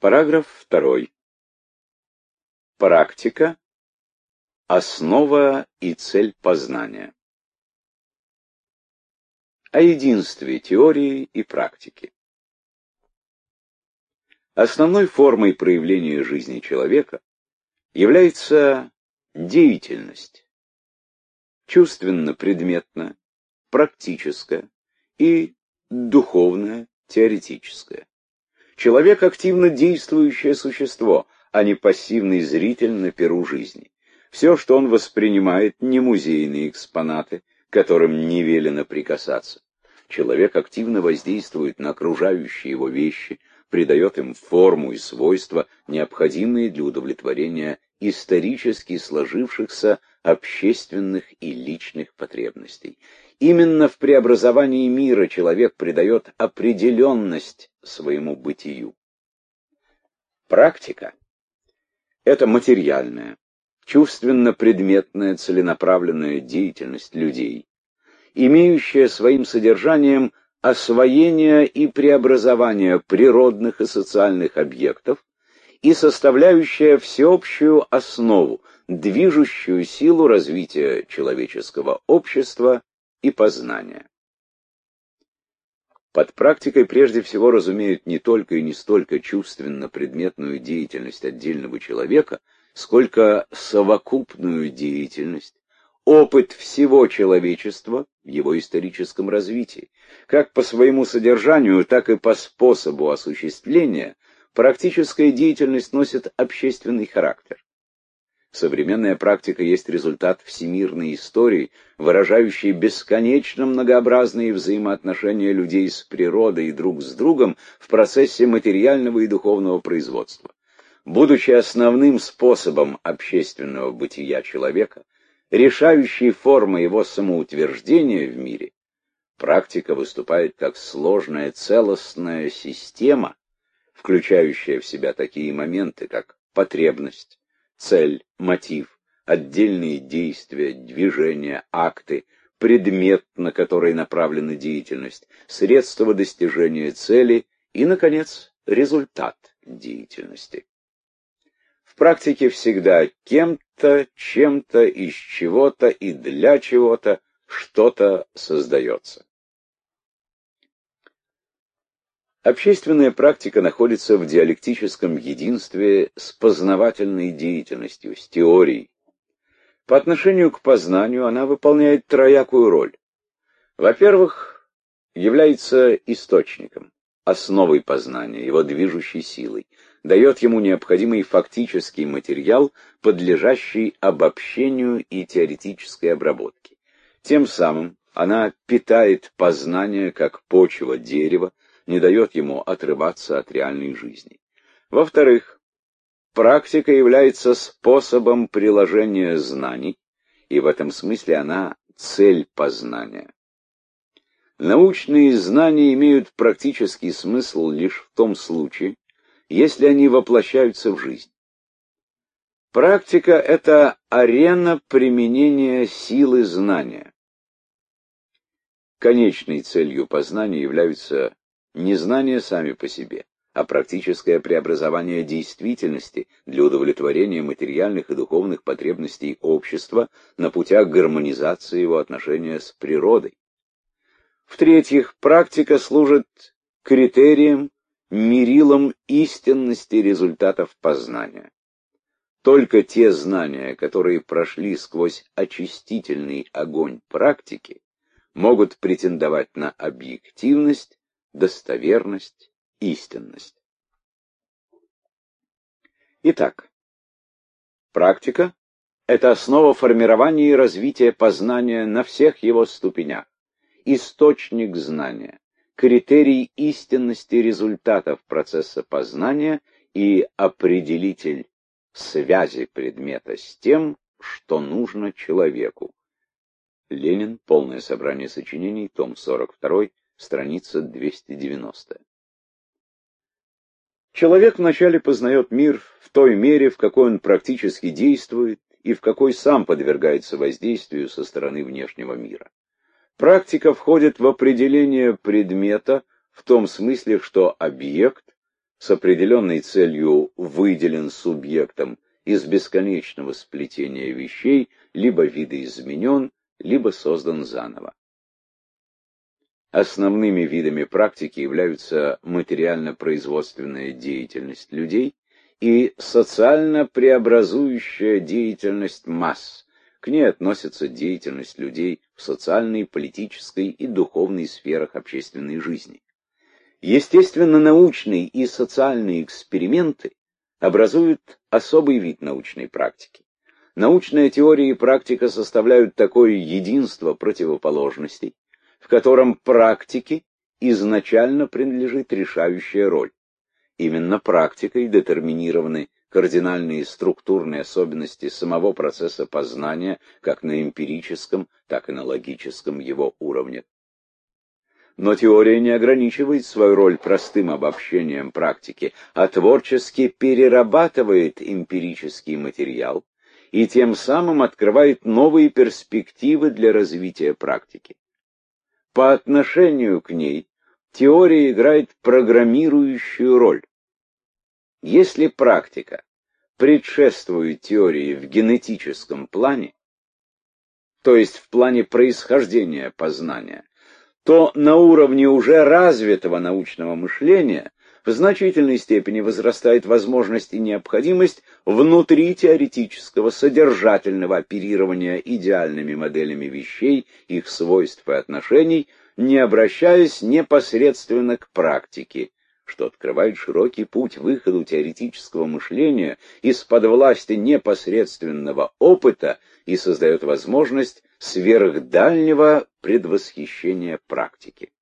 Параграф 2. Практика — основа и цель познания. О единстве теории и практики. Основной формой проявления жизни человека является деятельность, чувственно-предметная, практическая и духовная, теоретическая. Человек — активно действующее существо, а не пассивный зритель на перу жизни. Все, что он воспринимает, не музейные экспонаты, которым не велено прикасаться. Человек активно воздействует на окружающие его вещи, придает им форму и свойства, необходимые для удовлетворения исторически сложившихся общественных и личных потребностей. Именно в преобразовании мира человек придает определенность своему бытию. Практика — это материальная, чувственно-предметная, целенаправленная деятельность людей, имеющая своим содержанием освоение и преобразование природных и социальных объектов и составляющая всеобщую основу, движущую силу развития человеческого общества и познания. Под практикой прежде всего разумеют не только и не столько чувственно-предметную деятельность отдельного человека, сколько совокупную деятельность, опыт всего человечества в его историческом развитии. Как по своему содержанию, так и по способу осуществления практическая деятельность носит общественный характер. Современная практика есть результат всемирной истории, выражающей бесконечно многообразные взаимоотношения людей с природой и друг с другом в процессе материального и духовного производства. Будучи основным способом общественного бытия человека, решающей формой его самоутверждения в мире, практика выступает как сложная целостная система, включающая в себя такие моменты, как потребность, цель, мотив, отдельные действия, движения, акты, предмет, на который направлена деятельность, средства достижения цели и, наконец, результат деятельности. В практике всегда кем-то, чем-то, из чего-то и для чего-то что-то создается. Общественная практика находится в диалектическом единстве с познавательной деятельностью, с теорией. По отношению к познанию она выполняет троякую роль. Во-первых, является источником, основой познания, его движущей силой, дает ему необходимый фактический материал, подлежащий обобщению и теоретической обработке. Тем самым она питает познание как почва дерева, не дает ему отрываться от реальной жизни. Во-вторых, практика является способом приложения знаний, и в этом смысле она цель познания. Научные знания имеют практический смысл лишь в том случае, если они воплощаются в жизнь. Практика — это арена применения силы знания. Конечной целью познания являются не знания сами по себе, а практическое преобразование действительности для удовлетворения материальных и духовных потребностей общества на путях гармонизации его отношения с природой. В-третьих, практика служит критерием, мерилом истинности результатов познания. Только те знания, которые прошли сквозь очистительный огонь практики, могут претендовать на объективность, достоверность, истинность. Итак, практика — это основа формирования и развития познания на всех его ступенях, источник знания, критерий истинности результатов процесса познания и определитель связи предмета с тем, что нужно человеку. Ленин. Полное собрание сочинений. Том 42. Страница 290. Человек вначале познает мир в той мере, в какой он практически действует и в какой сам подвергается воздействию со стороны внешнего мира. Практика входит в определение предмета в том смысле, что объект с определенной целью выделен субъектом из бесконечного сплетения вещей, либо видоизменен, либо создан заново. Основными видами практики являются материально-производственная деятельность людей и социально-преобразующая деятельность масс. К ней относится деятельность людей в социальной, политической и духовной сферах общественной жизни. Естественно-научные и социальные эксперименты образуют особый вид научной практики. Научная теория и практика составляют такое единство противоположностей, в котором практике изначально принадлежит решающая роль. Именно практикой детерминированы кардинальные структурные особенности самого процесса познания как на эмпирическом, так и на логическом его уровне. Но теория не ограничивает свою роль простым обобщением практики, а творчески перерабатывает эмпирический материал и тем самым открывает новые перспективы для развития практики. По отношению к ней теория играет программирующую роль. Если практика предшествует теории в генетическом плане, то есть в плане происхождения познания, то на уровне уже развитого научного мышления в значительной степени возрастает возможность и необходимость внутри теоретического содержательного оперирования идеальными моделями вещей, их свойств и отношений, не обращаясь непосредственно к практике, что открывает широкий путь выходу теоретического мышления из-под власти непосредственного опыта и создает возможность сверхдальнего предвосхищения практики.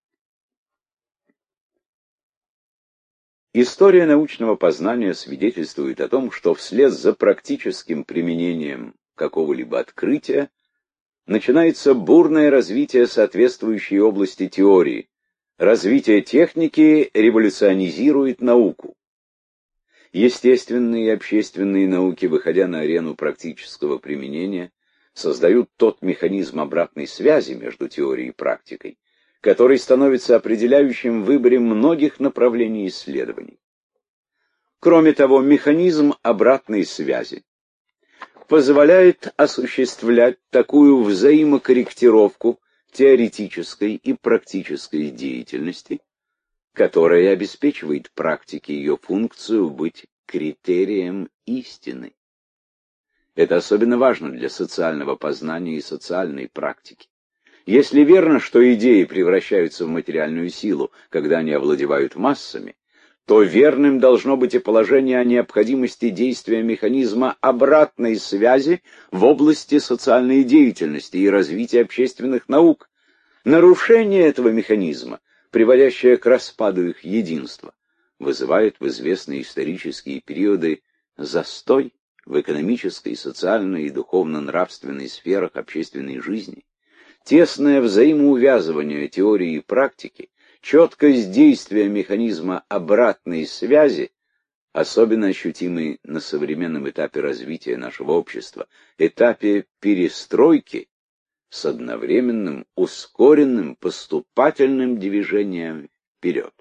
История научного познания свидетельствует о том, что вслед за практическим применением какого-либо открытия начинается бурное развитие соответствующей области теории. Развитие техники революционизирует науку. Естественные и общественные науки, выходя на арену практического применения, создают тот механизм обратной связи между теорией и практикой, который становится определяющим в выборе многих направлений исследований. Кроме того, механизм обратной связи позволяет осуществлять такую взаимокорректировку теоретической и практической деятельности, которая обеспечивает практике ее функцию быть критерием истины. Это особенно важно для социального познания и социальной практики. Если верно, что идеи превращаются в материальную силу, когда они овладевают массами, то верным должно быть и положение о необходимости действия механизма обратной связи в области социальной деятельности и развития общественных наук. Нарушение этого механизма, приводящее к распаду их единства, вызывает в известные исторические периоды застой в экономической, социальной и духовно-нравственной сферах общественной жизни. Тесное взаимоувязывание теории и практики, четкость действия механизма обратной связи, особенно ощутимый на современном этапе развития нашего общества, этапе перестройки, с одновременным ускоренным поступательным движением вперед.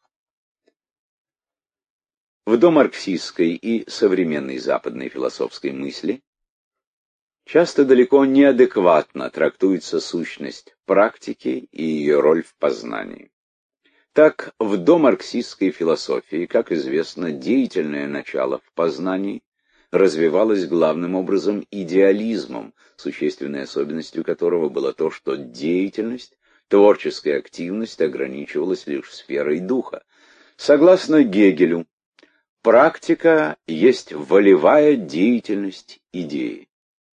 В домарксистской и современной западной философской мысли часто далеко неадекватно трактуется сущность практики и ее роль в познании. Так, в домарксистской философии, как известно, деятельное начало в познании развивалось главным образом идеализмом, существенной особенностью которого было то, что деятельность, творческая активность ограничивалась лишь сферой духа. Согласно Гегелю, практика есть волевая деятельность идеи.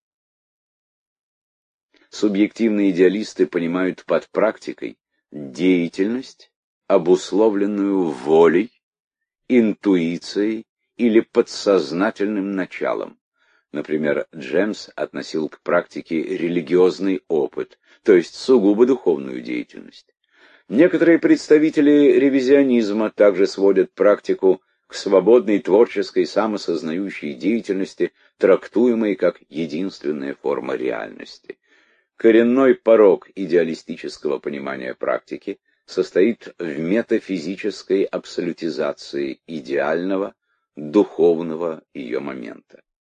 Субъективные идеалисты понимают под практикой деятельность, обусловленную волей, интуицией или подсознательным началом. Например, Джемс относил к практике религиозный опыт, то есть сугубо духовную деятельность. Некоторые представители ревизионизма также сводят практику к свободной творческой самосознающей деятельности, трактуемой как единственная форма реальности. Коренной порок идеалистического понимания практики состоит в метафизической абсолютизации идеального, духовного ее момента.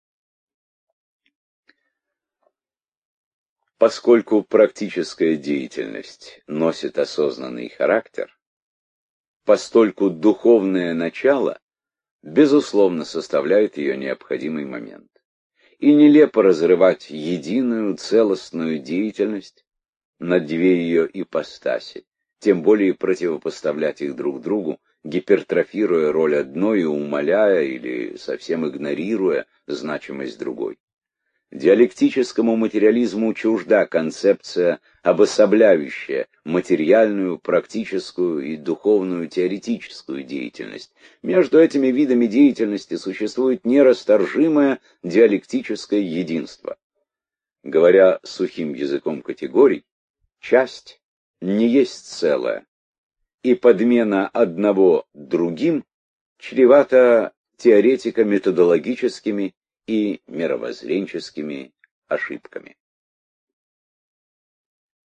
Поскольку практическая деятельность носит осознанный характер, постольку духовное начало, безусловно, составляет ее необходимый момент. И нелепо разрывать единую целостную деятельность на две ее ипостаси, тем более противопоставлять их друг другу, гипертрофируя роль одной и умаляя или совсем игнорируя значимость другой. Диалектическому материализму чужда концепция, обособляющая материальную, практическую и духовную теоретическую деятельность. Между этими видами деятельности существует нерасторжимое диалектическое единство. Говоря сухим языком категорий, часть не есть целое, и подмена одного другим чревата теоретико-методологическими и мировоззренческими ошибками.